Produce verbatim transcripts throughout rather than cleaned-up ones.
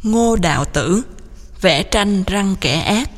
Ngô Đạo Tử vẽ tranh răng kẻ ác.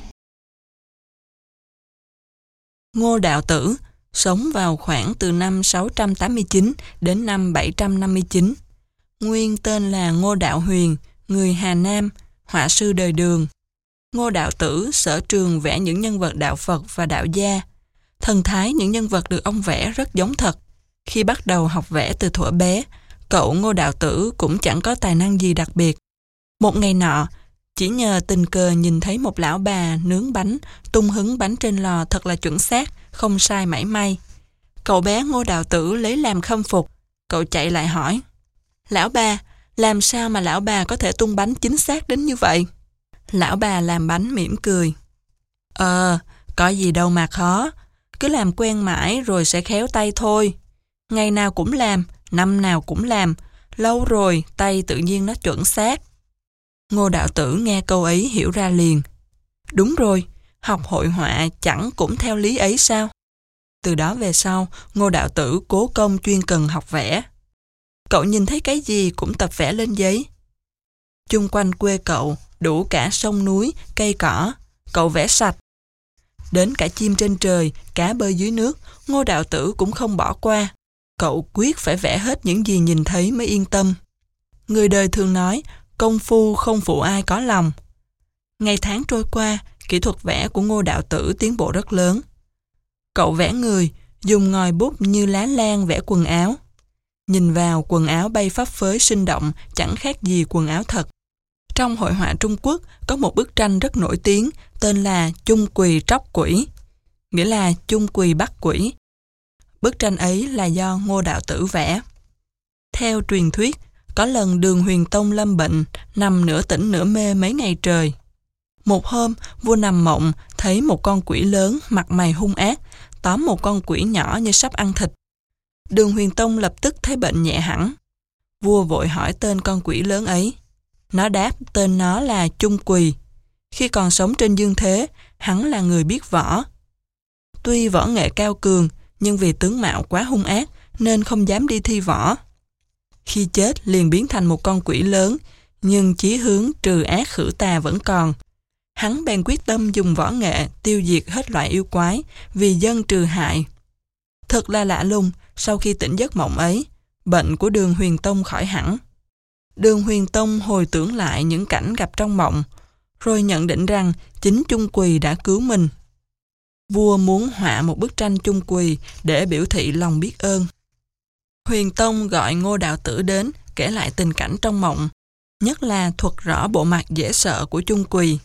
Ngô Đạo Tử sống vào khoảng từ năm sáu trăm tám mươi chín đến năm bảy trăm năm mươi chín. Nguyên tên là Ngô Đạo Huyền, người Hà Nam, họa sư đời Đường. Ngô Đạo Tử sở trường vẽ những nhân vật đạo Phật và đạo gia. Thần thái những nhân vật được ông vẽ rất giống thật. Khi bắt đầu học vẽ từ thuở bé, cậu Ngô Đạo Tử cũng chẳng có tài năng gì đặc biệt. Một ngày nọ, chỉ nhờ tình cờ nhìn thấy một lão bà nướng bánh, tung hứng bánh trên lò thật là chuẩn xác, không sai mảy may. Cậu bé Ngô Đạo Tử lấy làm khâm phục. Cậu chạy lại hỏi: "Lão bà, làm sao mà lão bà có thể tung bánh chính xác đến như vậy?" Lão bà làm bánh mỉm cười: "Ờ, có gì đâu mà khó. Cứ làm quen mãi rồi sẽ khéo tay thôi. Ngày nào cũng làm, năm nào cũng làm. Lâu rồi, tay tự nhiên nó chuẩn xác." Ngô Đạo Tử nghe câu ấy hiểu ra liền. Đúng rồi, học hội họa chẳng cũng theo lý ấy sao? Từ đó về sau, Ngô Đạo Tử cố công chuyên cần học vẽ. Cậu nhìn thấy cái gì cũng tập vẽ lên giấy. Chung quanh quê cậu, đủ cả sông núi, cây cỏ, cậu vẽ sạch. Đến cả chim trên trời, cá bơi dưới nước, Ngô Đạo Tử cũng không bỏ qua. Cậu quyết phải vẽ hết những gì nhìn thấy mới yên tâm. Người đời thường nói, công phu không phụ ai có lòng. Ngày tháng trôi qua, kỹ thuật vẽ của Ngô Đạo Tử tiến bộ rất lớn. Cậu vẽ người, dùng ngòi bút như lá lan vẽ quần áo. Nhìn vào, quần áo bay phấp phới sinh động, chẳng khác gì quần áo thật. Trong hội họa Trung Quốc có một bức tranh rất nổi tiếng tên là Chung Quỳ Tróc Quỷ, nghĩa là chung quỳ bắt quỷ. Bức tranh ấy là do Ngô Đạo Tử vẽ. Theo truyền thuyết, có lần Đường Huyền Tông lâm bệnh, nằm nửa tỉnh nửa mê mấy ngày trời. Một hôm, vua nằm mộng, thấy một con quỷ lớn, mặt mày hung ác, tóm một con quỷ nhỏ như sắp ăn thịt. Đường Huyền Tông lập tức thấy bệnh nhẹ hẳn. Vua vội hỏi tên con quỷ lớn ấy. Nó đáp tên nó là Chung Quỳ. Khi còn sống trên dương thế, hắn là người biết võ. Tuy võ nghệ cao cường, nhưng vì tướng mạo quá hung ác, nên không dám đi thi võ. Khi chết liền biến thành một con quỷ lớn, nhưng chí hướng trừ ác khử tà vẫn còn. Hắn bèn quyết tâm dùng võ nghệ tiêu diệt hết loại yêu quái, vì dân trừ hại. Thật là lạ lùng, sau khi tỉnh giấc mộng ấy, bệnh của Đường Huyền Tông khỏi hẳn. Đường Huyền Tông hồi tưởng lại những cảnh gặp trong mộng, rồi nhận định rằng chính Chung Quỳ đã cứu mình. Vua muốn họa một bức tranh Chung Quỳ để biểu thị lòng biết ơn. Huyền Tông gọi Ngô Đạo Tử đến, kể lại tình cảnh trong mộng, nhất là thuật rõ bộ mặt dễ sợ của Chung Quỳ.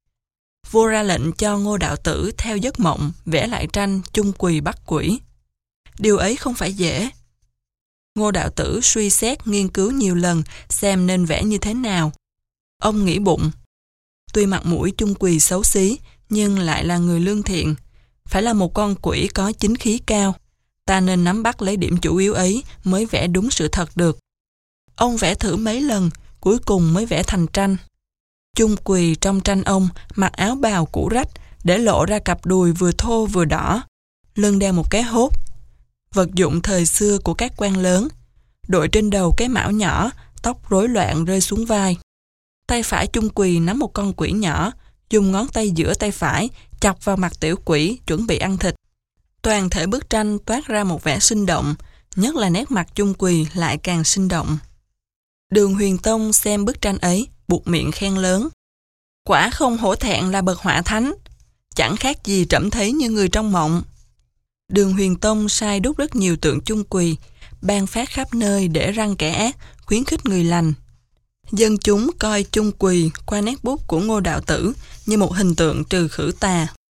Vua ra lệnh cho Ngô Đạo Tử theo giấc mộng vẽ lại tranh Chung Quỳ bắt quỷ. Điều ấy không phải dễ. Ngô Đạo Tử suy xét nghiên cứu nhiều lần xem nên vẽ như thế nào. Ông nghĩ bụng, tuy mặt mũi Chung Quỳ xấu xí nhưng lại là người lương thiện, phải là một con quỷ có chính khí cao. Ta nên nắm bắt lấy điểm chủ yếu ấy mới vẽ đúng sự thật được. Ông vẽ thử mấy lần, cuối cùng mới vẽ thành tranh. Chung Quỳ trong tranh ông mặc áo bào cũ rách, để lộ ra cặp đùi vừa thô vừa đỏ, lưng đeo một cái hốt, vật dụng thời xưa của các quan lớn, đội trên đầu cái mão nhỏ, tóc rối loạn rơi xuống vai. Tay phải Chung Quỳ nắm một con quỷ nhỏ, dùng ngón tay giữa tay phải chọc vào mặt tiểu quỷ chuẩn bị ăn thịt. Toàn thể bức tranh toát ra một vẻ sinh động, nhất là nét mặt Chung Quỳ lại càng sinh động. Đường Huyền Tông xem bức tranh ấy, buột miệng khen lớn. Quả không hổ thẹn là bậc họa thánh, chẳng khác gì trẫm thấy như người trong mộng. Đường Huyền Tông sai đúc rất nhiều tượng Chung Quỳ, ban phát khắp nơi để răng kẻ ác, khuyến khích người lành. Dân chúng coi Chung Quỳ qua nét bút của Ngô Đạo Tử như một hình tượng trừ khử tà.